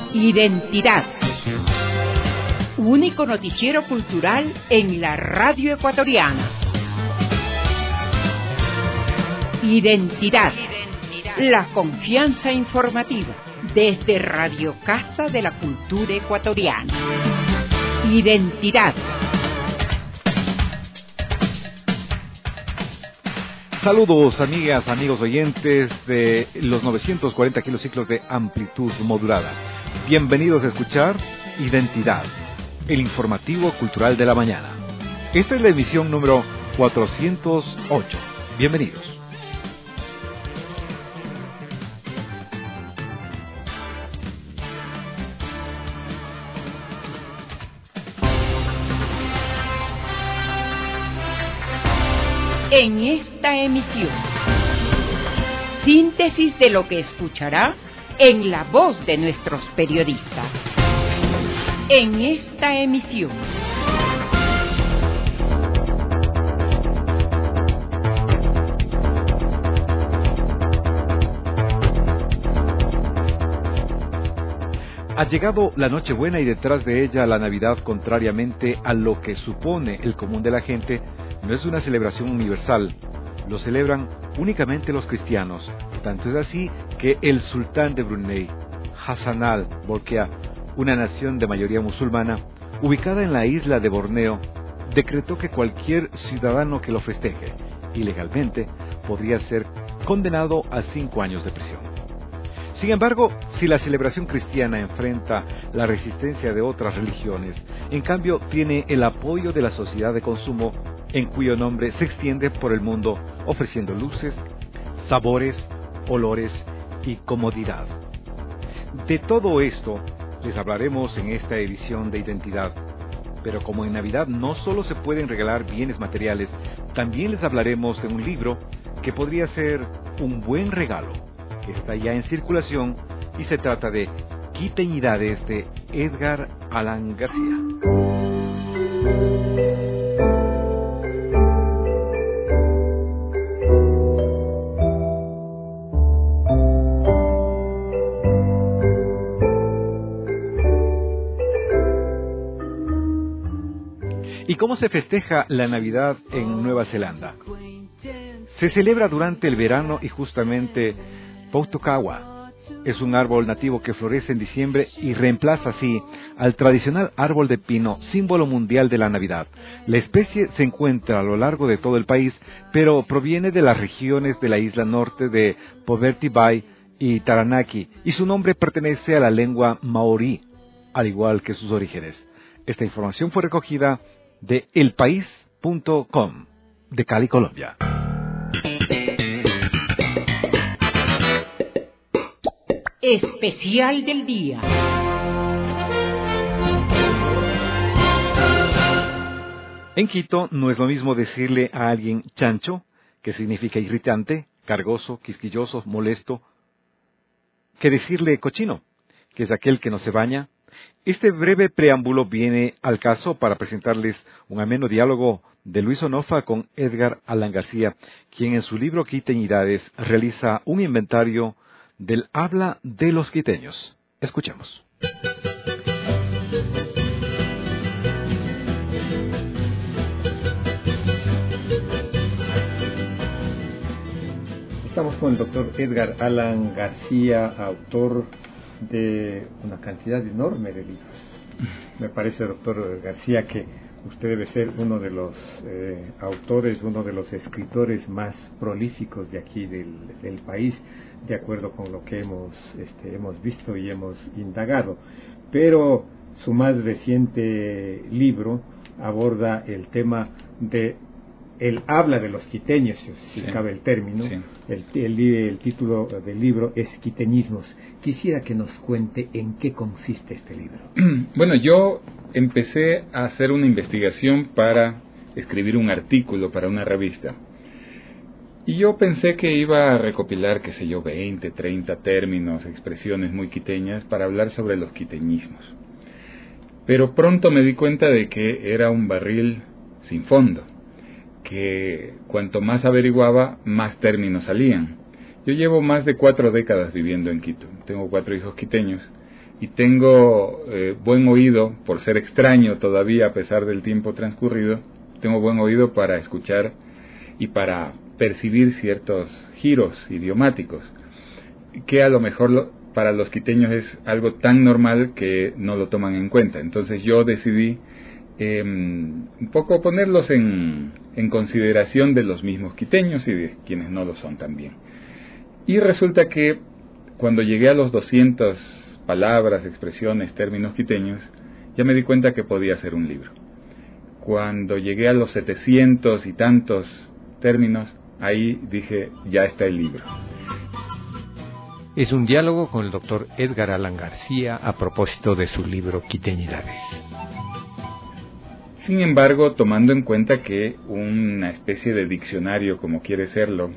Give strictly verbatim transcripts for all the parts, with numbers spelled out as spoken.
Identidad. Único noticiero cultural en la radio ecuatoriana. Identidad. La confianza informativa desde Radio Casa de la Cultura Ecuatoriana. Identidad. Saludos, amigas, amigos oyentes de los novecientos cuarenta kilociclos de amplitud modulada. Bienvenidos a escuchar Identidad, el informativo cultural de la mañana. Esta es la emisión número cuatrocientos ocho. Bienvenidos. En esta emisión, síntesis de lo que escuchará en la voz de nuestros periodistas. En esta emisión, ha llegado la Nochebuena y detrás de ella la Navidad, contrariamente a lo que supone el común de la gente. No es una celebración universal, lo celebran únicamente los cristianos. Tanto es así que el sultán de Brunei, Hassan al-Bolkiah, una nación de mayoría musulmana, ubicada en la isla de Borneo, decretó que cualquier ciudadano que lo festeje ilegalmente podría ser condenado a cinco años de prisión. Sin embargo, si la celebración cristiana enfrenta la resistencia de otras religiones, en cambio tiene el apoyo de la sociedad de consumo, en cuyo nombre se extiende por el mundo, ofreciendo luces, sabores, olores y comodidad. De todo esto les hablaremos en esta edición de Identidad. Pero como en Navidad no solo se pueden regalar bienes materiales, también les hablaremos de un libro que podría ser un buen regalo. Está ya en circulación y se trata de Quiteñidades de Edgar Allan García. ¿Y cómo se festeja la Navidad en Nueva Zelanda? Se celebra durante el verano y justamente Poutokawa es un árbol nativo que florece en diciembre y reemplaza así al tradicional árbol de pino, símbolo mundial de la Navidad. La especie se encuentra a lo largo de todo el país, pero proviene de las regiones de la isla norte de Poverty Bay y Taranaki, y su nombre pertenece a la lengua maorí, al igual que sus orígenes. Esta información fue recogida de el país punto com de Cali, Colombia. Especial del día. En Quito no es lo mismo decirle a alguien chancho, que significa irritante, cargoso, quisquilloso, molesto, que decirle cochino, que es aquel que no se baña. Este breve preámbulo viene al caso para presentarles un ameno diálogo de Luis Onofa con Edgar Allan García, quien en su libro Quiteñidades realiza un inventario del habla de los quiteños. Escuchemos. Estamos con el doctor Edgar Allan García, autor de una cantidad enorme de libros. Me parece, doctor García, que usted debe ser uno de los eh, autores, uno de los escritores más prolíficos de aquí del, del país, de acuerdo con lo que hemos, este, hemos visto y hemos indagado. Pero su más reciente libro aborda el tema de el habla de los quiteños, si sí. cabe el término. Sí. El, el, el título del libro es Quiteñismos. Quisiera que nos cuente en qué consiste este libro. Bueno, yo empecé a hacer una investigación para escribir un artículo para una revista. Y yo pensé que iba a recopilar, qué sé yo, veinte, treinta términos, expresiones muy quiteñas para hablar sobre los quiteñismos. Pero pronto me di cuenta de que era un barril sin fondo, que cuanto más averiguaba, más términos salían. Yo llevo más de cuatro décadas viviendo en Quito, tengo cuatro hijos quiteños, y tengo eh, buen oído, por ser extraño todavía a pesar del tiempo transcurrido, tengo buen oído para escuchar y para percibir ciertos giros idiomáticos, que a lo mejor lo, para los quiteños es algo tan normal que no lo toman en cuenta. Entonces yo decidí eh, un poco ponerlos en, en consideración de los mismos quiteños y de quienes no lo son también. Y resulta que cuando llegué a los doscientas palabras, expresiones, términos quiteños, ya me di cuenta que podía ser un libro. Cuando llegué a los setecientos y tantos términos, ahí dije, ya está el libro. Es un diálogo con el doctor Edgar Alan García a propósito de su libro Quiteñidades. Sin embargo, tomando en cuenta que una especie de diccionario, como quiere serlo,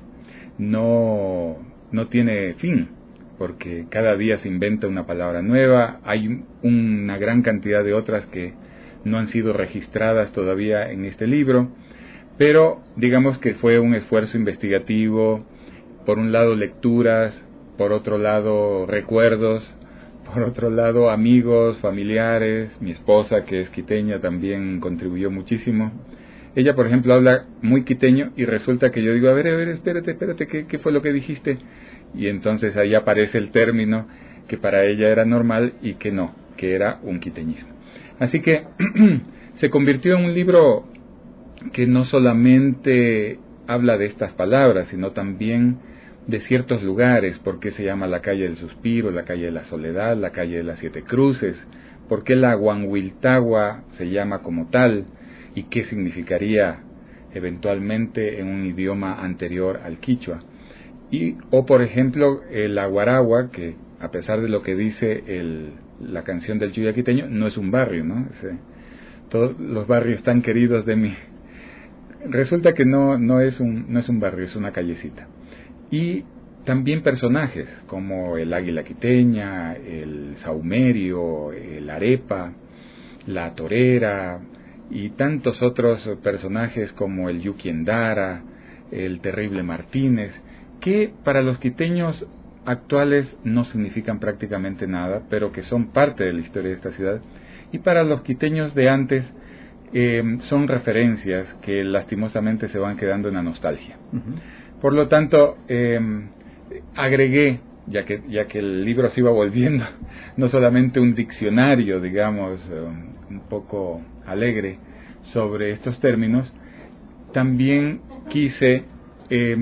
no, no tiene fin, porque cada día se inventa una palabra nueva, hay una gran cantidad de otras que no han sido registradas todavía en este libro, pero digamos que fue un esfuerzo investigativo, por un lado lecturas, por otro lado recuerdos, por otro lado amigos, familiares, mi esposa que es quiteña también contribuyó muchísimo. Ella, por ejemplo, habla muy quiteño y resulta que yo digo, a ver, a ver, espérate, espérate, ¿qué, qué fue lo que dijiste? Y entonces ahí aparece el término que para ella era normal y que no, que era un quiteñismo. Así que se convirtió en un libro que no solamente habla de estas palabras, sino también de ciertos lugares, por qué se llama la calle del suspiro, la calle de la soledad, la calle de las siete cruces, por qué la Huanhuiltagua se llama como tal y qué significaría eventualmente en un idioma anterior al quichua. Y, o por ejemplo, el Aguaragua, que a pesar de lo que dice el, la canción del Chuya quiteño, no es un barrio, ¿no? Ese, todos los barrios tan queridos de mí. Resulta que no, no, es un, no es un barrio, es una callecita. Y también personajes como el águila quiteña, el saumerio, el arepa, la torera y tantos otros personajes como el Yuki Endara, el terrible Martínez, que para los quiteños actuales no significan prácticamente nada, pero que son parte de la historia de esta ciudad, y para los quiteños de antes eh, son referencias que lastimosamente se van quedando en la nostalgia. Uh-huh. Por lo tanto, eh, agregué, ya que, ya que el libro se iba volviendo no solamente un diccionario, digamos, un poco alegre sobre estos términos, también quise eh,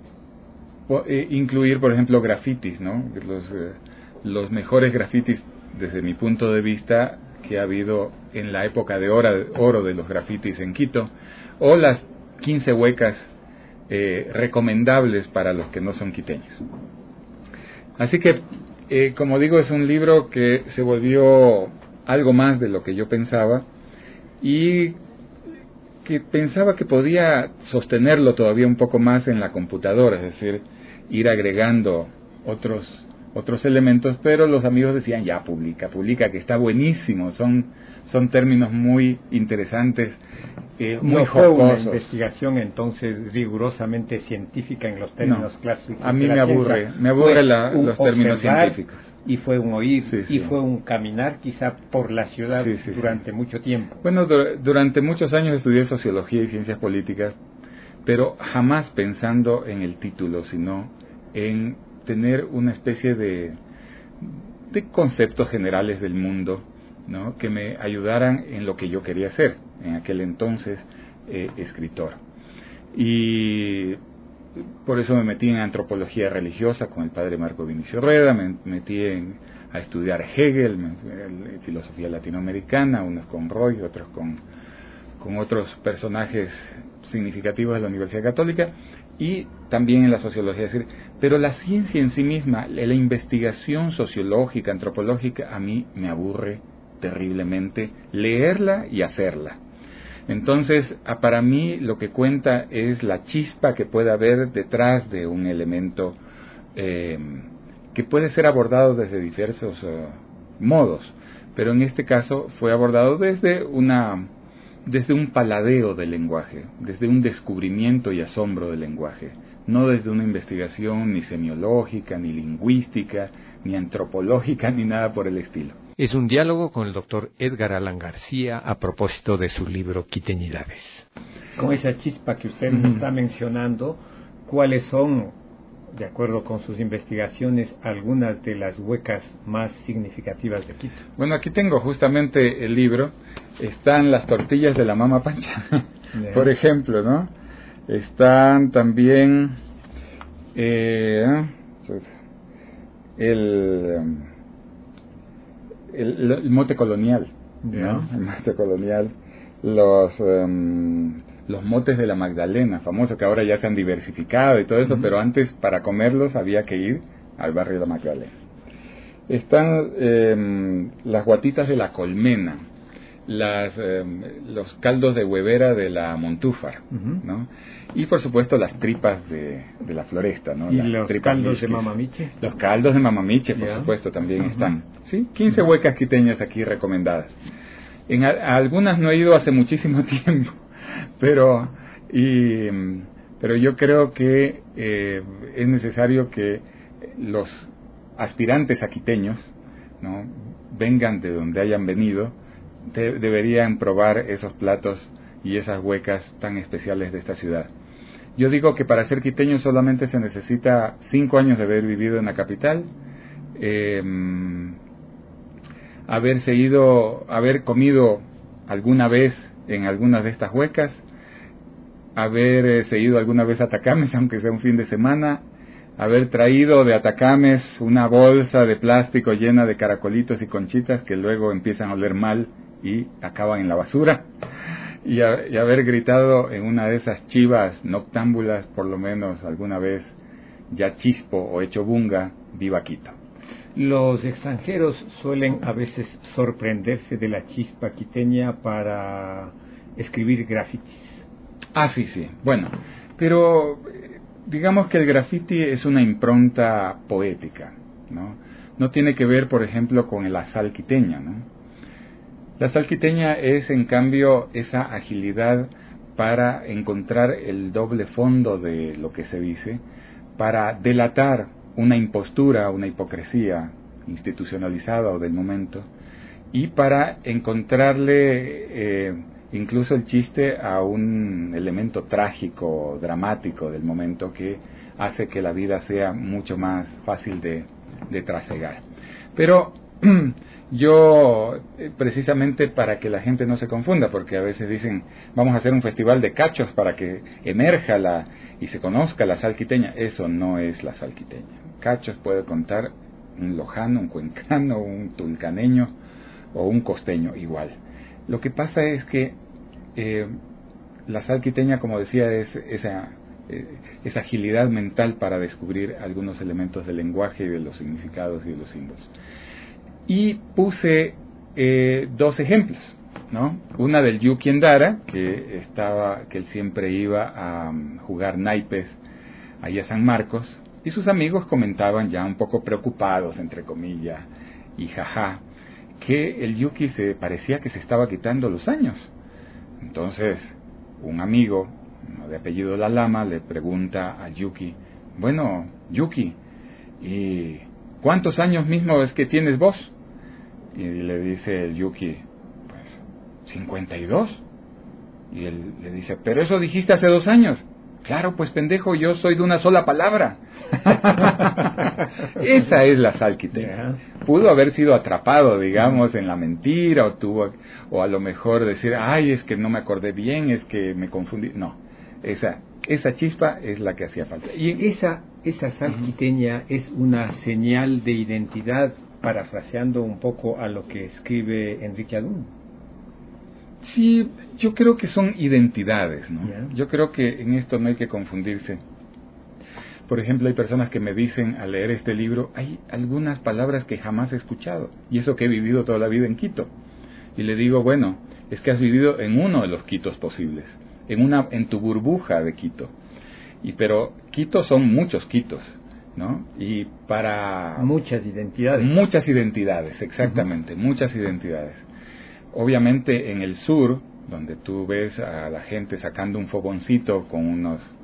incluir, por ejemplo, grafitis, ¿no? Los, eh, los mejores grafitis, desde mi punto de vista, que ha habido en la época de oro de los grafitis en Quito, o las quince huecas eh, recomendables para los que no son quiteños. Así que, eh, como digo, es un libro que se volvió algo más de lo que yo pensaba y que pensaba que podía sostenerlo todavía un poco más en la computadora, es decir, ir agregando otros otros elementos, pero los amigos decían, ya, publica, publica, que está buenísimo, son son términos muy interesantes, eh, muy no jocosos. Fue una investigación entonces rigurosamente científica en los términos no, clásicos. A mí me aburre, me aburre la, los términos científicos. Y fue un oír, sí, sí. y fue un caminar quizá por la ciudad sí, sí, durante sí. mucho tiempo. Bueno, dur- durante muchos años estudié sociología y ciencias políticas, pero jamás pensando en el título, sino en tener una especie de, de conceptos generales del mundo, ¿no? Que me ayudaran en lo que yo quería ser, en aquel entonces eh, escritor. Y por eso me metí en antropología religiosa con el padre Marco Vinicio Rueda, me metí en, a estudiar Hegel, me, filosofía latinoamericana, unos con Roy, otros con, con otros personajes significativos de la Universidad Católica, y también en la sociología. Es decir, pero la ciencia en sí misma, la investigación sociológica, antropológica, a mí me aburre terriblemente leerla y hacerla. Entonces, para mí lo que cuenta es la chispa que puede haber detrás de un elemento eh, que puede ser abordado desde diversos uh, modos, pero en este caso fue abordado desde una desde un paladeo del lenguaje, desde un descubrimiento y asombro del lenguaje, no desde una investigación ni semiológica, ni lingüística, ni antropológica, ni nada por el estilo. Es un diálogo con el doctor Edgar Allan García a propósito de su libro Quiteñidades. Con esa chispa que usted me está mencionando, ¿cuáles son, de acuerdo con sus investigaciones, algunas de las huecas más significativas de Quito? Bueno, aquí tengo justamente el libro. Están las tortillas de la Mama Pancha, yeah. por ejemplo, ¿no? Están también eh, el, el, el mote colonial, yeah. ¿no? El mote colonial, los um, los motes de la Magdalena, famosos, que ahora ya se han diversificado y todo eso, uh-huh. pero antes para comerlos había que ir al barrio de la Magdalena. Están eh, las guatitas de la Colmena, las eh, los caldos de huevera de la Montúfar, uh-huh. ¿no? Y por supuesto las tripas de, de la Floresta, ¿no? Y las los tripas caldos misquis. de Mamamiche. Los caldos de Mamamiche, por yeah. supuesto, también uh-huh. están. ¿Sí? quince uh-huh. huecas quiteñas aquí recomendadas. En a, a algunas no he ido hace muchísimo tiempo, pero y pero yo creo que eh, es necesario que los aspirantes a quiteños, ¿no? vengan de donde hayan venido, de, deberían probar esos platos y esas huecas tan especiales de esta ciudad. Yo digo que para ser quiteño solamente se necesita cinco años de haber vivido en la capital, eh, haberse ido, haber comido alguna vez en algunas de estas huecas, haberse ido alguna vez a Atacames, aunque sea un fin de semana, haber traído de Atacames una bolsa de plástico llena de caracolitos y conchitas que luego empiezan a oler mal y acaban en la basura, y, a, y haber gritado en una de esas chivas noctámbulas, por lo menos alguna vez, ya chispo o hecho bunga, viva Quito. Los extranjeros suelen a veces sorprenderse de la chispa quiteña para escribir grafitis. Ah, sí, sí. Bueno, pero digamos que el graffiti es una impronta poética, ¿no? No tiene que ver, por ejemplo, con la sal quiteña, ¿no? La sal quiteña es, en cambio, esa agilidad para encontrar el doble fondo de lo que se dice, para delatar una impostura, una hipocresía institucionalizada o del momento, y para encontrarle eh, incluso el chiste a un elemento trágico, dramático del momento que hace que la vida sea mucho más fácil de, de trasegar. Pero yo, precisamente para que la gente no se confunda, porque a veces dicen, vamos a hacer un festival de cachos para que emerja la y se conozca la sal quiteña. Eso no es la sal quiteña. Cachos puede contar un lojano, un cuencano, un tulcaneño o un costeño igual. Lo que pasa es que eh, la sal quiteña, como decía, es esa, eh, esa agilidad mental para descubrir algunos elementos del lenguaje y de los significados y de los símbolos. Y puse eh, dos ejemplos, ¿no? Una del Yuki Endara, que estaba, que él siempre iba a um, jugar naipes ahí a San Marcos, y sus amigos comentaban ya un poco preocupados, entre comillas, y jaja, que el Yuki se parecía que se estaba quitando los años. Entonces, un amigo, ¿no?, de apellido La Lama, le pregunta a Yuki, bueno, Yuki, ¿y cuántos años mismo es que tienes vos? Y le dice el Yuki, pues, cincuenta y dos. Y él le dice, pero eso dijiste hace dos años. Claro, pues pendejo, yo soy de una sola palabra. Esa es la sal quiteña. Pudo haber sido atrapado, digamos, en la mentira, o tuvo, o a lo mejor decir, ay, es que no me acordé bien, es que me confundí. No, esa, esa chispa es la que hacía falta. Y esa, esa sal quiteña es una señal de identidad, parafraseando un poco a lo que escribe Enrique Adún. Sí, yo creo que son identidades, ¿no? Yeah. Yo creo que en esto no hay que confundirse. Por ejemplo, hay personas que me dicen al leer este libro, hay algunas palabras que jamás he escuchado, y eso que he vivido toda la vida en Quito. Y le digo, bueno, es que has vivido en uno de los Quitos posibles, en una, en tu burbuja de Quito. Y pero Quito son muchos Quitos, ¿no? Y para muchas identidades. Muchas identidades, exactamente, uh-huh. muchas identidades. Obviamente en el sur, donde tú ves a la gente sacando un fogoncito con unos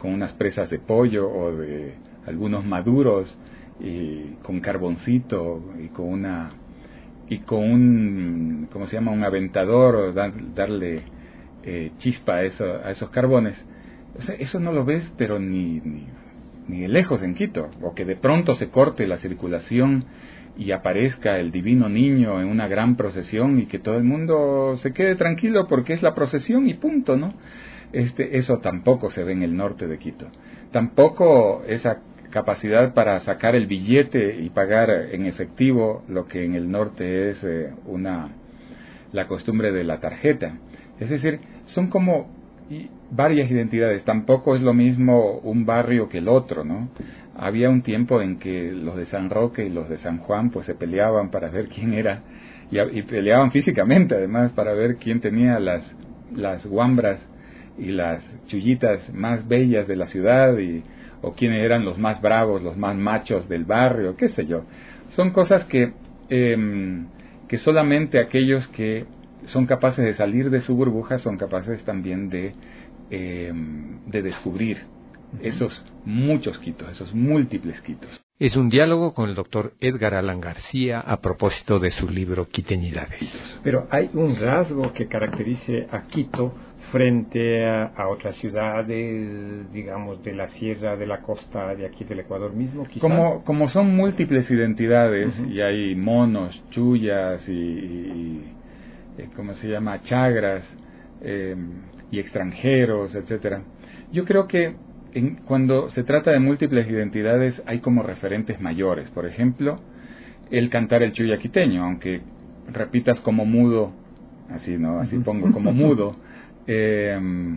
con unas presas de pollo o de algunos maduros y con carboncito y con una y con un, ¿cómo se llama?, un aventador, o dar, darle eh, chispa a, eso, a esos carbones. O sea, eso no lo ves, pero ni, ni, ni de lejos en Quito. O que de pronto se corte la circulación y aparezca el divino niño en una gran procesión y que todo el mundo se quede tranquilo porque es la procesión y punto, ¿no? Este, eso tampoco se ve en el norte de Quito. Tampoco esa capacidad para sacar el billete y pagar en efectivo, lo que en el norte es eh, una la costumbre de la tarjeta. Es decir, son como y varias identidades. Tampoco es lo mismo un barrio que el otro, ¿no? Había un tiempo en que los de San Roque y los de San Juan pues se peleaban para ver quién era, y, y peleaban físicamente además para ver quién tenía las las guambras y las chullitas más bellas de la ciudad, y o quiénes eran los más bravos, los más machos del barrio, qué sé yo. Son cosas que, eh, que solamente aquellos que son capaces de salir de su burbuja son capaces también de, eh, de descubrir esos muchos Quitos, esos múltiples Quitos. Es un diálogo con el doctor Edgar Alan García a propósito de su libro Quiteñidades. Pero hay un rasgo que caracterice a Quito frente a, a otras ciudades, digamos, de la sierra, de la costa, de aquí del Ecuador mismo, quizá. Como, como son múltiples identidades, uh-huh. y hay monos, chullas y, y, y ¿cómo se llama?, chagras, eh, y extranjeros, etcétera. Yo creo que en, cuando se trata de múltiples identidades hay como referentes mayores. Por ejemplo, el cantar el chulla quiteño, aunque repitas como mudo, así, ¿no? Así pongo como mudo. Eh,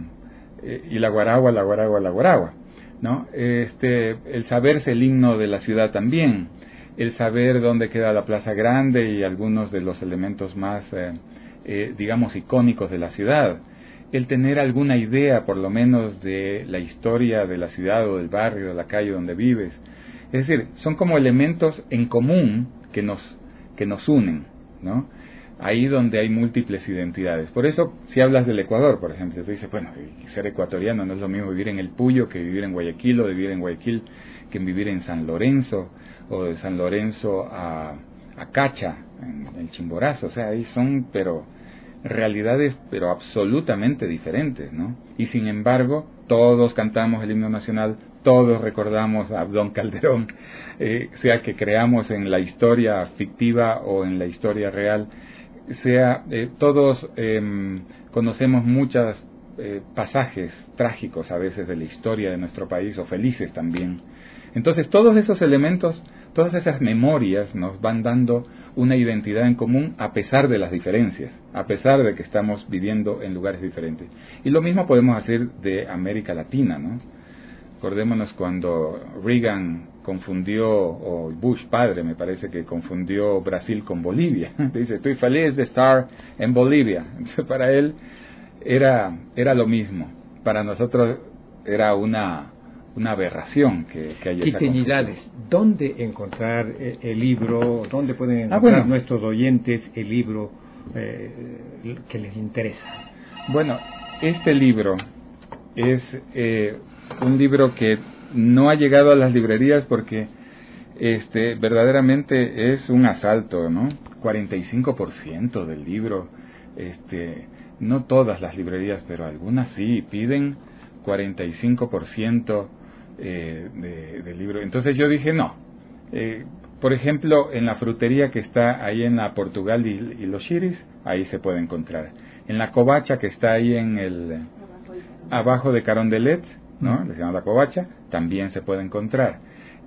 y la guaragua, la guaragua, la guaragua, ¿no? Este, el saberse el himno de la ciudad también, el saber dónde queda la Plaza Grande y algunos de los elementos más, eh, eh, digamos, icónicos de la ciudad, el tener alguna idea, por lo menos, de la historia de la ciudad o del barrio, de la calle donde vives. Es decir, son como elementos en común que nos, que nos unen, ¿no? Ahí donde hay múltiples identidades. Por eso, si hablas del Ecuador, por ejemplo, tú dices, bueno, ser ecuatoriano no es lo mismo vivir en El Puyo que vivir en Guayaquil, o de vivir en Guayaquil que vivir en San Lorenzo, o de San Lorenzo a, a Cacha, en el Chimborazo. O sea, ahí son, pero, realidades, pero absolutamente diferentes, ¿no? Y sin embargo, todos cantamos el himno nacional, todos recordamos a Abdón Calderón, eh, sea que creamos en la historia fictiva o en la historia real, sea, eh, todos eh, conocemos muchos eh, pasajes trágicos a veces de la historia de nuestro país, o felices también. Entonces todos esos elementos, todas esas memorias nos van dando una identidad en común a pesar de las diferencias, a pesar de que estamos viviendo en lugares diferentes. Y lo mismo podemos hacer de América Latina, ¿no? Acordémonos cuando Reagan confundió, o Bush padre me parece que confundió Brasil con Bolivia. Dice, estoy feliz de estar en Bolivia. Entonces para él era, era lo mismo. Para nosotros era una, una aberración que, que haya esa Quiteñidades. ¿Dónde encontrar eh, el libro? ¿Dónde pueden encontrar ah, bueno. nuestros oyentes el libro eh, que les interesa? Bueno, este libro es eh, un libro que no ha llegado a las librerías porque este verdaderamente es un asalto, ¿no? cuarenta y cinco por ciento del libro, este, no todas las librerías, pero algunas sí, piden cuarenta y cinco por ciento eh, de, del libro. Entonces yo dije, no. Eh, por ejemplo, en la frutería que está ahí en la Portugal y, y los Chiris, ahí se puede encontrar. En la covacha que está ahí en el abajo de Carondelet, ¿no? Le llaman la covacha, también se puede encontrar.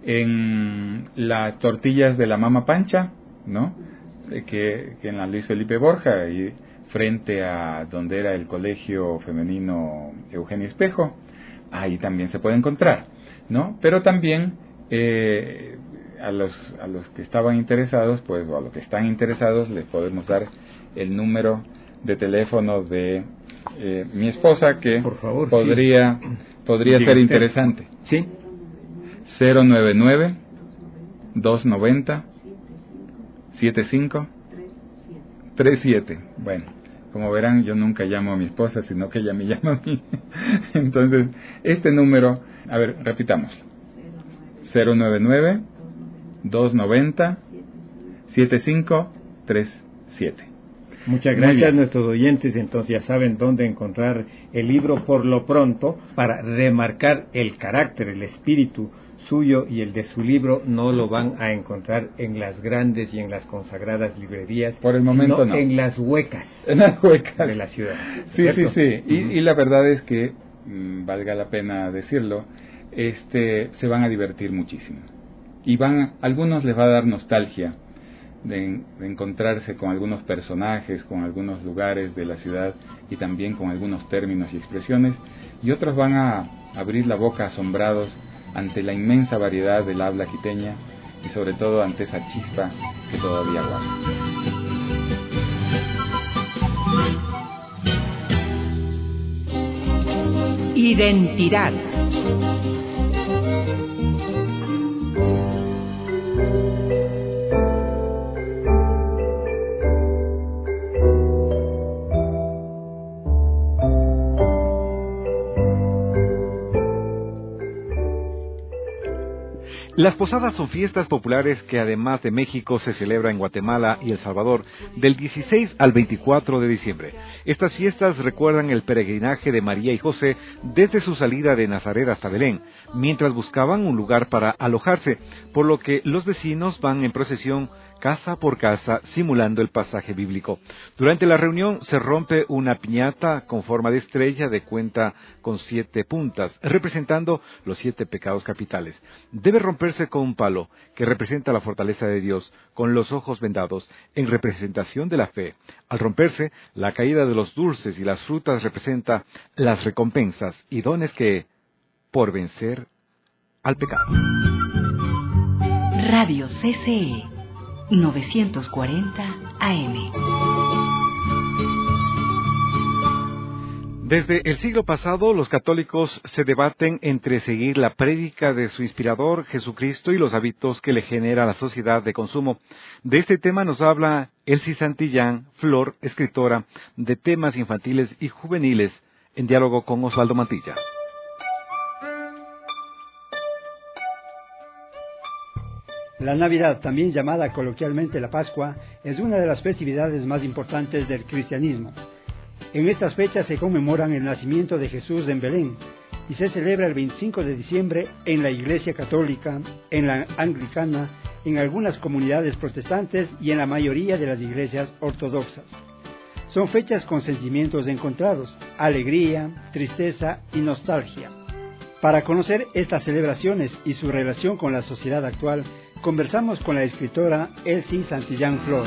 En las tortillas de la Mama Pancha, ¿no? Que, que en la Luis Felipe Borja, ahí frente a donde era el colegio femenino Eugenio Espejo, ahí también se puede encontrar, ¿no? Pero también eh, a los a los que estaban interesados, pues, o a los que están interesados, les podemos dar el número de teléfono de eh, mi esposa, que por favor, podría sí. podría ser interesante. Sí. cero nueve nueve, dos nueve cero, siete cinco tres siete. Bueno, como verán, yo nunca llamo a mi esposa, sino que ella me llama a mí. Entonces, este número, a ver, repitamos. cero nueve nueve, dos nueve cero, siete cinco tres siete. Muchas gracias a nuestros oyentes, entonces ya saben dónde encontrar el libro por lo pronto, para remarcar el carácter, el espíritu suyo y el de su libro. No lo van a encontrar en las grandes y en las consagradas librerías, por el momento sino no, en las huecas, en las huecas de la ciudad. Sí, ¿cierto? sí, sí, y, Uh-huh. y la verdad es que, mmm, valga la pena decirlo, este, se van a divertir muchísimo. Y van, a algunos les va a dar nostalgia de, de encontrarse con algunos personajes, con algunos lugares de la ciudad y también con algunos términos y expresiones, y otros van a abrir la boca asombrados ante la inmensa variedad del habla quiteña y sobre todo ante esa chispa que todavía guarda. Identidad. Las posadas son fiestas populares que además de México se celebran en Guatemala y El Salvador del dieciséis al veinticuatro de diciembre. Estas fiestas recuerdan el peregrinaje de María y José desde su salida de Nazaret hasta Belén, mientras buscaban un lugar para alojarse, por lo que los vecinos van en procesión casa por casa simulando el pasaje bíblico. Durante la reunión se rompe una piñata con forma de estrella de cuenta con siete puntas, representando los siete pecados capitales. Debe romperse con un palo, que representa la fortaleza de Dios, con los ojos vendados, en representación de la fe. Al romperse, la caída de los dulces y las frutas representa las recompensas y dones que, por vencer al pecado. Radio C C E novecientos cuarenta A M. Desde el siglo pasado, los católicos se debaten entre seguir la prédica de su inspirador, Jesucristo, y los hábitos que le genera la sociedad de consumo. De este tema nos habla Elsie Santillán Flor, escritora de temas infantiles y juveniles, en diálogo con Osvaldo Mantilla. La Navidad, también llamada coloquialmente la Pascua, es una de las festividades más importantes del cristianismo. En estas fechas se conmemoran el nacimiento de Jesús en Belén y se celebra el veinticinco de diciembre en la Iglesia Católica, en la Anglicana, en algunas comunidades protestantes y en la mayoría de las iglesias ortodoxas. Son fechas con sentimientos encontrados, alegría, tristeza y nostalgia. Para conocer estas celebraciones y su relación con la sociedad actual, conversamos con la escritora Elsie Santillán Flor.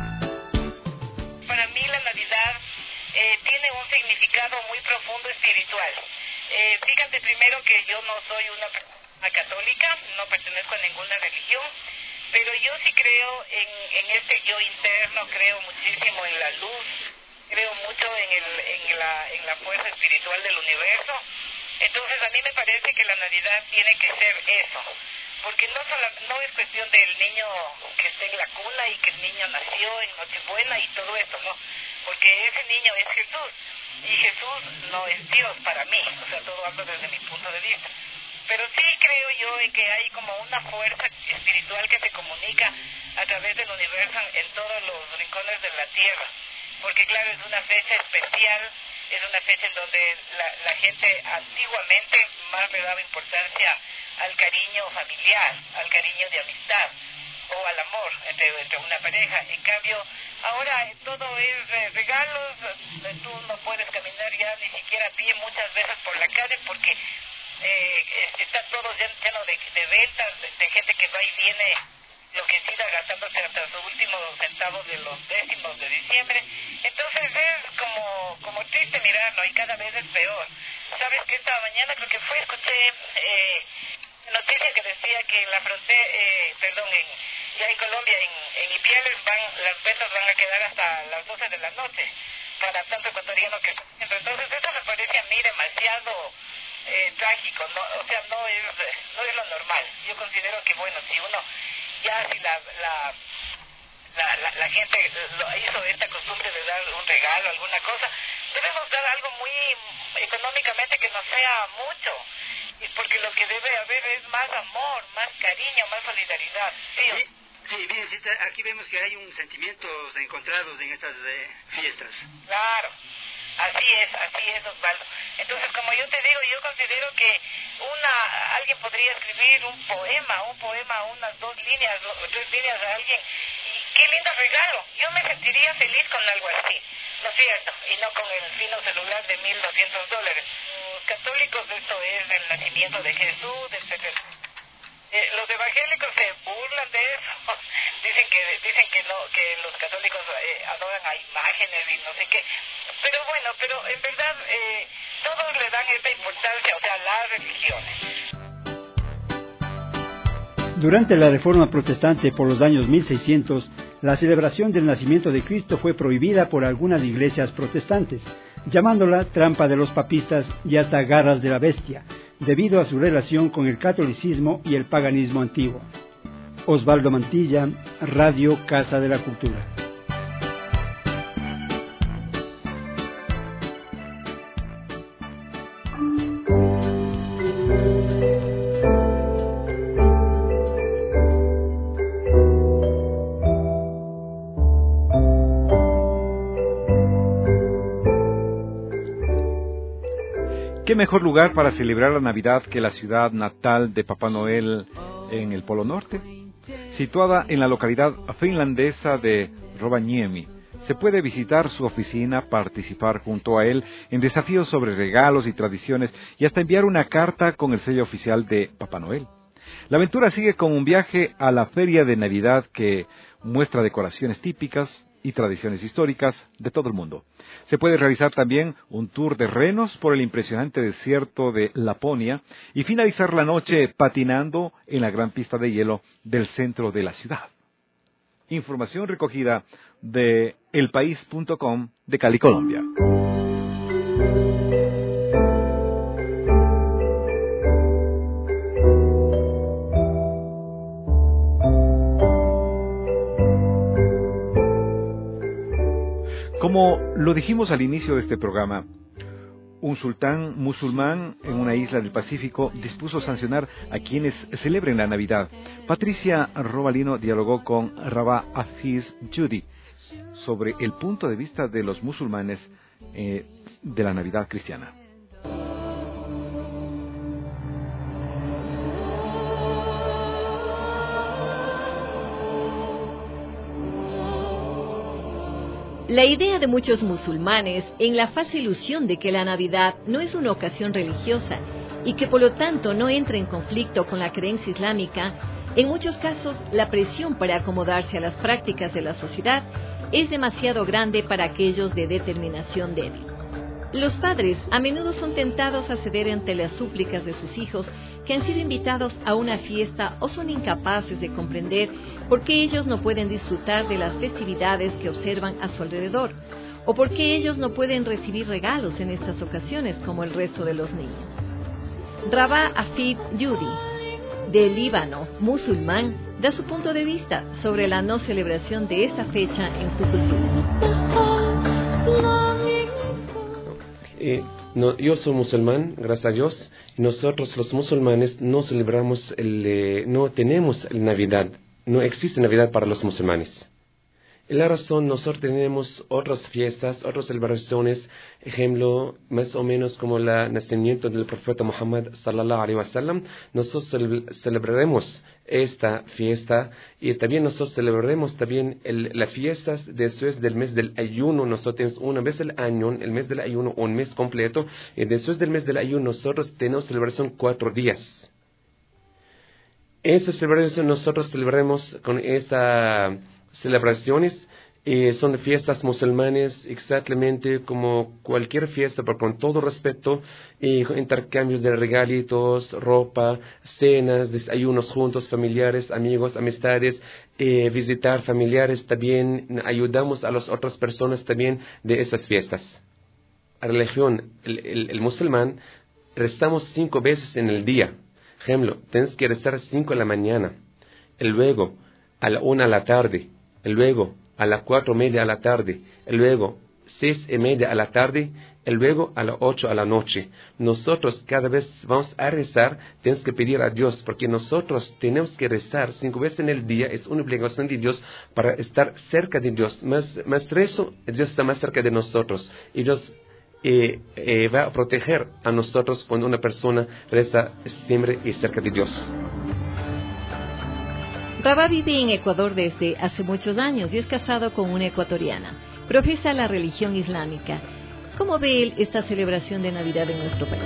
Para mí la Navidad eh, tiene un significado muy profundo espiritual. Eh, fíjate primero que yo no soy una persona católica, no pertenezco a ninguna religión, pero yo sí creo en, en este yo interno, creo muchísimo en la luz, creo mucho en, el, en, la, en la fuerza espiritual del universo. Entonces a mí me parece que la Navidad tiene que ser eso, porque no, solo, no es cuestión del niño que esté en la cuna y que el niño nació en Nochebuena y todo eso, ¿no? Porque ese niño es Jesús, y Jesús no es Dios para mí, o sea, todo hablo desde mi punto de vista. Pero sí creo yo en que hay como una fuerza espiritual que se comunica a través del universo en todos los rincones de la tierra, porque claro, es una fecha especial, es una fecha en donde la, la gente antiguamente más le daba importancia al cariño familiar, al cariño de amistad o al amor entre, entre una pareja. En cambio, ahora todo es eh, regalos, eh, tú no puedes caminar ya ni siquiera a pie muchas veces por la calle porque eh, está todo lleno de, de ventas, de, de gente que va y viene enloquecida gastándose hasta su último centavo de los décimos de diciembre. Entonces es como, como triste mirarlo y cada vez es peor. Sabes que esta mañana creo que fue, escuché eh, noticia que decía que en la frontera, eh, perdón, en, ya en Colombia, en, en Ipiales, van, las ventas van a quedar hasta las doce de la noche para tanto ecuatoriano que está haciendo. Entonces eso me parece a mí demasiado eh, trágico, ¿no? O sea, no es, no es lo normal. Yo considero que, bueno, si uno, ya si la, la, la, la, la gente lo hizo esta costumbre de dar un regalo, alguna cosa, debemos dar algo muy económicamente que no sea mucho, y porque lo que debe haber es más amor, más cariño, más solidaridad. ¿Sí? Sí, sí, bien, sí, aquí vemos que hay un sentimientos encontrados en estas eh, fiestas. Claro, así es, así es, Osvaldo. Entonces, como yo te digo, yo considero que una alguien podría escribir un poema, un poema, unas dos líneas, o tres líneas a alguien, y qué lindo regalo. Yo me sentiría feliz con algo así, ¿no es cierto? Y no con el fino celular de mil doscientos dólares. Los católicos, esto es el nacimiento de Jesús, etcétera. Eh, los evangélicos se burlan de eso, dicen que dicen que no, que los católicos eh, adoran a imágenes y no sé qué, pero bueno, pero en verdad eh, todos le dan esta importancia, o sea, las religiones. Durante la Reforma Protestante por los años mil seiscientos, la celebración del nacimiento de Cristo fue prohibida por algunas iglesias protestantes, llamándola trampa de los papistas y hasta garras de la bestia, debido a su relación con el catolicismo y el paganismo antiguo. Osvaldo Mantilla, Radio Casa de la Cultura. ¿Qué mejor lugar para celebrar la Navidad que la ciudad natal de Papá Noel en el Polo Norte? Situada en la localidad finlandesa de Rovaniemi, se puede visitar su oficina, participar junto a él en desafíos sobre regalos y tradiciones y hasta enviar una carta con el sello oficial de Papá Noel. La aventura sigue con un viaje a la feria de Navidad que muestra decoraciones típicas y tradiciones históricas de todo el mundo. Se puede realizar también un tour de renos por el impresionante desierto de Laponia y finalizar la noche patinando en la gran pista de hielo del centro de la ciudad. Información recogida de el país punto com de Cali, Colombia. Como lo dijimos al inicio de este programa, un sultán musulmán en una isla del Pacífico dispuso sancionar a quienes celebren la Navidad. Patricia Robalino dialogó con Rabah Hafiz Judi sobre el punto de vista de los musulmanes eh, de la Navidad cristiana. La idea de muchos musulmanes en la falsa ilusión de que la Navidad no es una ocasión religiosa y que por lo tanto no entra en conflicto con la creencia islámica, en muchos casos la presión para acomodarse a las prácticas de la sociedad es demasiado grande para aquellos de determinación débil. Los padres a menudo son tentados a ceder ante las súplicas de sus hijos que han sido invitados a una fiesta o son incapaces de comprender por qué ellos no pueden disfrutar de las festividades que observan a su alrededor o por qué ellos no pueden recibir regalos en estas ocasiones como el resto de los niños. Rabah Hafiz Judi, del Líbano, musulmán, da su punto de vista sobre la no celebración de esta fecha en su cultura. Eh, no, yo soy musulmán, gracias a Dios, y nosotros los musulmanes no celebramos, el, eh, no tenemos el Navidad, no existe Navidad para los musulmanes. Y la razón, nosotros tenemos otras fiestas, otras celebraciones, ejemplo, más o menos como el nacimiento del profeta Muhammad sallallahu alaihi wasallam. Nosotros celebraremos esta fiesta y también nosotros celebraremos también el, las fiestas después del mes del ayuno. Nosotros tenemos una vez al año, el mes del ayuno, un mes completo, y después del mes del ayuno nosotros tenemos celebración cuatro días. Esa celebración nosotros celebraremos con esta celebraciones eh, son fiestas musulmanes exactamente como cualquier fiesta, pero con todo respeto, eh, intercambios de regalitos, ropa, cenas, desayunos juntos, familiares, amigos, amistades, eh, visitar familiares, también ayudamos a las otras personas también de esas fiestas. La religión, el, el, el musulmán, rezamos cinco veces en el día. Ejemplo, tienes que rezar cinco en la mañana, y luego a la una a la tarde, y luego a las cuatro y media a la tarde, y luego seis y media a la tarde y luego a las ocho a la noche. Nosotros cada vez vamos a rezar, tenemos que pedir a Dios, porque nosotros tenemos que rezar cinco veces en el día, es una obligación de Dios para estar cerca de Dios. Más, más rezo, Dios está más cerca de nosotros. Y Dios eh, eh, va a proteger a nosotros cuando una persona reza siempre y cerca de Dios. Rabá vive en Ecuador desde hace muchos años y es casado con una ecuatoriana. Profesa la religión islámica. ¿Cómo ve él esta celebración de Navidad en nuestro país?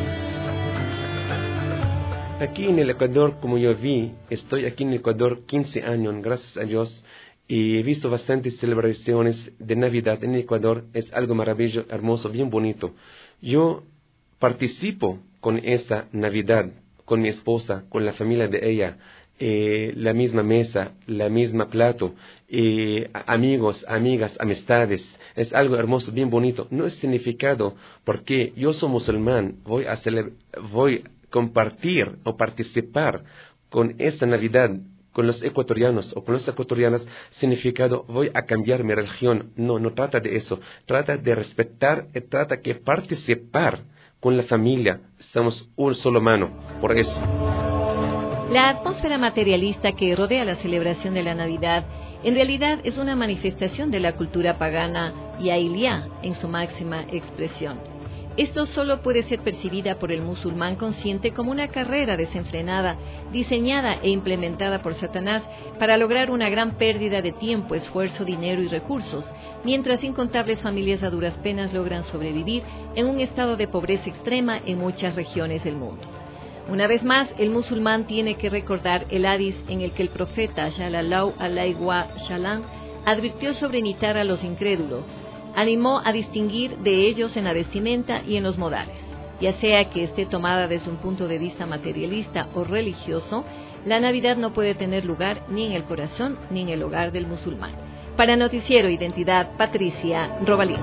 Aquí en el Ecuador, como yo vi, estoy aquí en Ecuador quince años, gracias a Dios, y he visto bastantes celebraciones de Navidad en Ecuador. Es algo maravilloso, hermoso, bien bonito. Yo participo con esta Navidad, con mi esposa, con la familia de ella. Eh, la misma mesa, la misma plato, eh, amigos, amigas, amistades. Es algo hermoso, bien bonito. No es significado porque yo soy musulmán, voy a celebrar, voy a compartir o participar con esta Navidad con los ecuatorianos o con las ecuatorianas, significado voy a cambiar mi religión. No, no trata de eso. Trata de respetar y trata de participar con la familia. Somos un solo mano, por eso. La atmósfera materialista que rodea la celebración de la Navidad en realidad es una manifestación de la cultura pagana yailía en su máxima expresión. Esto solo puede ser percibida por el musulmán consciente como una carrera desenfrenada, diseñada e implementada por Satanás para lograr una gran pérdida de tiempo, esfuerzo, dinero y recursos, mientras incontables familias a duras penas logran sobrevivir en un estado de pobreza extrema en muchas regiones del mundo. Una vez más, el musulmán tiene que recordar el hadiz en el que el profeta Sallallahu Alaihi Wasallam advirtió sobre imitar a los incrédulos, animó a distinguir de ellos en la vestimenta y en los modales. Ya sea que esté tomada desde un punto de vista materialista o religioso, la Navidad no puede tener lugar ni en el corazón ni en el hogar del musulmán. Para Noticiero Identidad, Patricia Robalín.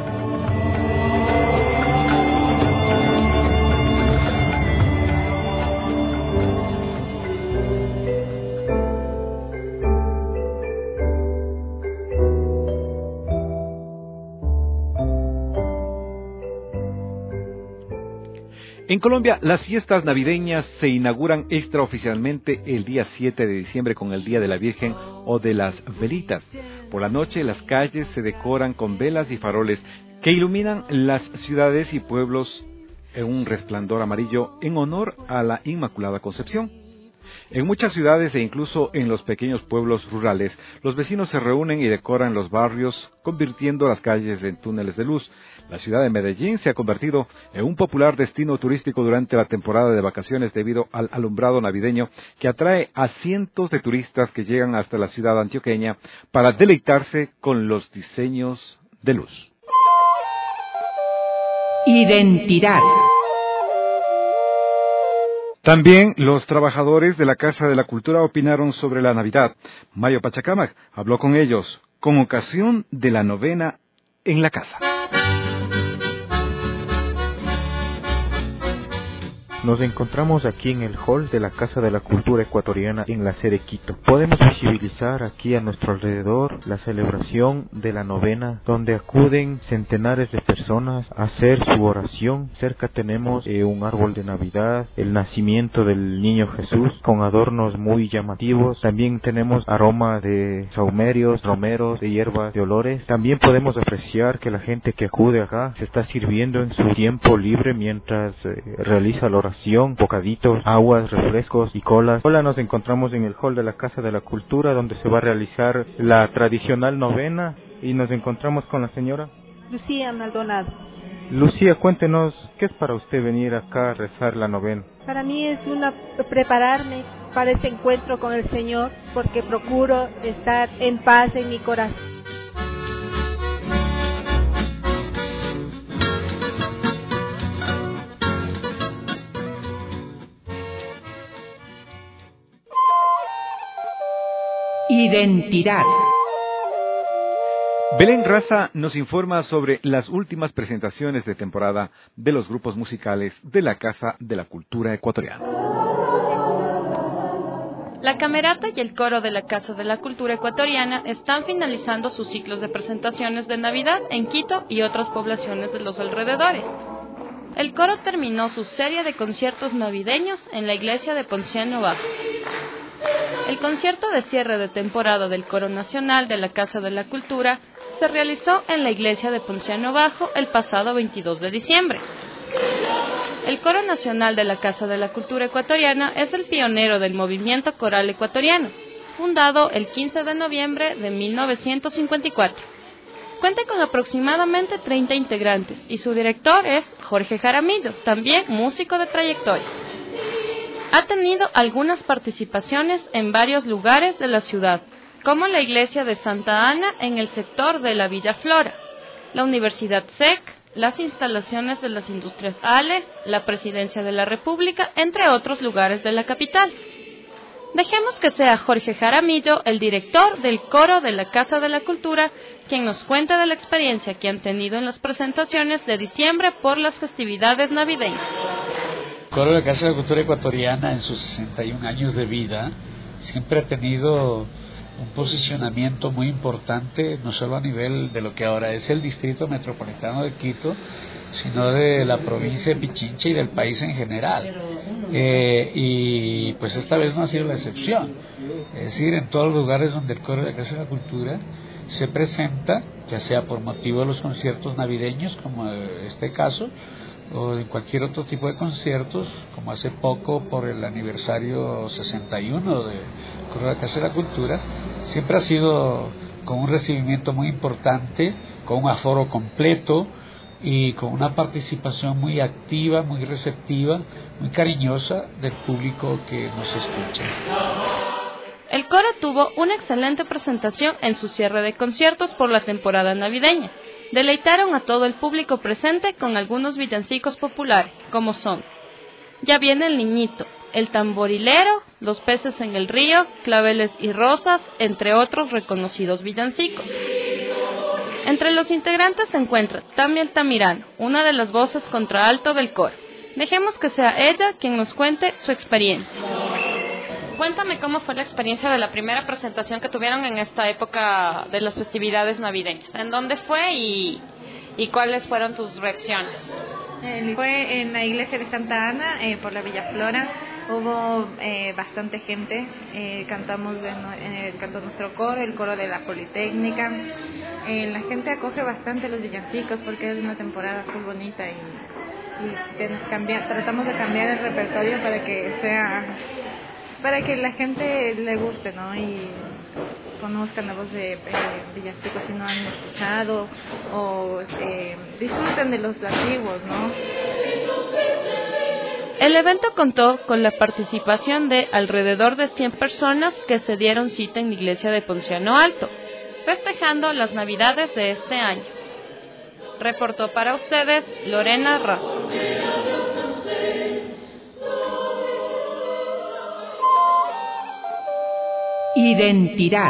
En Colombia, las fiestas navideñas se inauguran extraoficialmente el día siete de diciembre con el Día de la Virgen o de las Velitas. Por la noche, las calles se decoran con velas y faroles que iluminan las ciudades y pueblos en un resplandor amarillo en honor a la Inmaculada Concepción. En muchas ciudades e incluso en los pequeños pueblos rurales, los vecinos se reúnen y decoran los barrios, convirtiendo las calles en túneles de luz. La ciudad de Medellín se ha convertido en un popular destino turístico durante la temporada de vacaciones debido al alumbrado navideño que atrae a cientos de turistas que llegan hasta la ciudad antioqueña para deleitarse con los diseños de luz. Identidad. También los trabajadores de la Casa de la Cultura opinaron sobre la Navidad. Mario Pachacamac habló con ellos con ocasión de la novena en la casa. Nos encontramos aquí en el hall de la Casa de la Cultura Ecuatoriana en la sede Quito. Podemos visibilizar aquí a nuestro alrededor la celebración de la novena, donde acuden centenares de personas a hacer su oración. Cerca tenemos eh, un árbol de Navidad, el nacimiento del Niño Jesús, con adornos muy llamativos. También tenemos aroma de saumerios, romeros, de hierbas, de olores. También podemos apreciar que la gente que acude acá se está sirviendo en su tiempo libre mientras eh, realiza la oración. Bocaditos, aguas, refrescos y colas. Hola, nos encontramos en el hall de la Casa de la Cultura donde se va a realizar la tradicional novena y nos encontramos con la señora Lucía Maldonado. Lucía, cuéntenos, ¿qué es para usted venir acá a rezar la novena? Para mí es una prepararme para este encuentro con el Señor porque procuro estar en paz en mi corazón. Identidad. Belén Raza nos informa sobre las últimas presentaciones de temporada de los grupos musicales de la Casa de la Cultura Ecuatoriana. La Camerata y el coro de la Casa de la Cultura Ecuatoriana están finalizando sus ciclos de presentaciones de Navidad en Quito y otras poblaciones de los alrededores. El coro terminó su serie de conciertos navideños en la iglesia de Ponciano Bajo. El concierto de cierre de temporada del Coro Nacional de la Casa de la Cultura se realizó en la iglesia de Ponciano Bajo el pasado veintidós de diciembre. El Coro Nacional de la Casa de la Cultura Ecuatoriana es el pionero del movimiento coral ecuatoriano, fundado el quince de noviembre de mil novecientos cincuenta y cuatro. Cuenta con aproximadamente treinta integrantes y su director es Jorge Jaramillo, también músico de trayectoria. Ha tenido algunas participaciones en varios lugares de la ciudad, como la iglesia de Santa Ana en el sector de la Villa Flora, la Universidad S E C, las instalaciones de las Industrias Ales, la Presidencia de la República, entre otros lugares de la capital. Dejemos que sea Jorge Jaramillo, el director del coro de la Casa de la Cultura, quien nos cuente de la experiencia que han tenido en las presentaciones de diciembre por las festividades navideñas. El coro de la Casa de la Cultura Ecuatoriana, en sus sesenta y un años de vida, siempre ha tenido un posicionamiento muy importante, no solo a nivel de lo que ahora es el Distrito Metropolitano de Quito, sino de la provincia de Pichincha y del país en general. Eh, y pues esta vez no ha sido la excepción. Es decir, en todos los lugares donde el coro de la Casa de la Cultura se presenta, ya sea por motivo de los conciertos navideños, como este caso, o en cualquier otro tipo de conciertos, como hace poco por el aniversario sesenta y uno del coro de la Casa de la Cultura, siempre ha sido con un recibimiento muy importante, con un aforo completo, y con una participación muy activa, muy receptiva, muy cariñosa del público que nos escucha. El coro tuvo una excelente presentación en su cierre de conciertos por la temporada navideña. Deleitaron a todo el público presente con algunos villancicos populares, como son Ya viene el niñito, El tamborilero, Los peces en el río, Claveles y rosas, entre otros reconocidos villancicos. Entre los integrantes se encuentra Tami Altamirano, una de las voces contralto del coro. Dejemos que sea ella quien nos cuente su experiencia. Cuéntame cómo fue la experiencia de la primera presentación que tuvieron en esta época de las festividades navideñas. ¿En dónde fue y, y cuáles fueron tus reacciones? Eh, fue en la iglesia de Santa Ana, eh, por la Villa Flora. Hubo eh, bastante gente, eh, cantamos en, en, cantó nuestro coro, el coro de la Politécnica. Eh, la gente acoge bastante los villancicos porque es una temporada muy bonita y, y ten, cambia, tratamos de cambiar el repertorio para que sea, para que la gente le guste, ¿no? Y conozcan la voz de eh, villancicos si no han escuchado, o eh, disfruten de los antiguos, ¿no? El evento contó con la participación de alrededor de cien personas que se dieron cita en la iglesia de Ponciano Alto, festejando las Navidades de este año. Reportó para ustedes Lorena Razo. Identidad.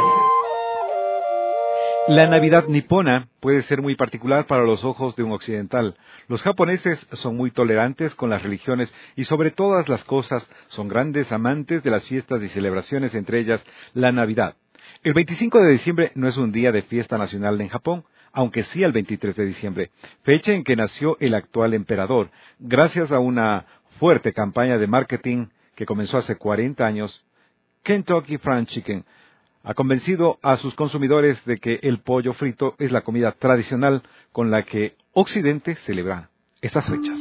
La Navidad nipona puede ser muy particular para los ojos de un occidental. Los japoneses son muy tolerantes con las religiones y sobre todas las cosas son grandes amantes de las fiestas y celebraciones, entre ellas la Navidad. El veinticinco de diciembre no es un día de fiesta nacional en Japón, aunque sí el veintitrés de diciembre, fecha en que nació el actual emperador, gracias a una fuerte campaña de marketing que comenzó hace cuarenta años. Kentucky Fried Chicken ha convencido a sus consumidores de que el pollo frito es la comida tradicional con la que Occidente celebra estas fechas.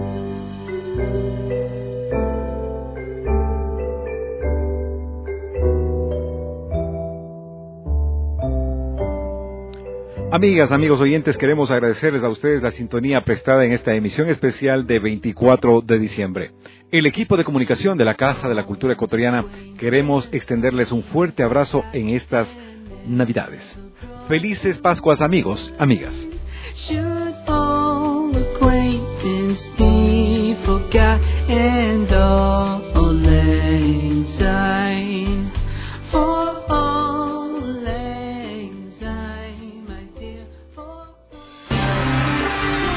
Amigas, amigos oyentes, queremos agradecerles a ustedes la sintonía prestada en esta emisión especial de veinticuatro de diciembre. El equipo de comunicación de la Casa de la Cultura Ecuatoriana queremos extenderles un fuerte abrazo en estas Navidades. Felices Pascuas, amigos, amigas. Should all acquaintance be forgot and all lang syne, for all lang syne, my dear, for...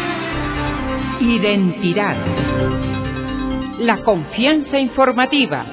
Identidad. La confianza informativa.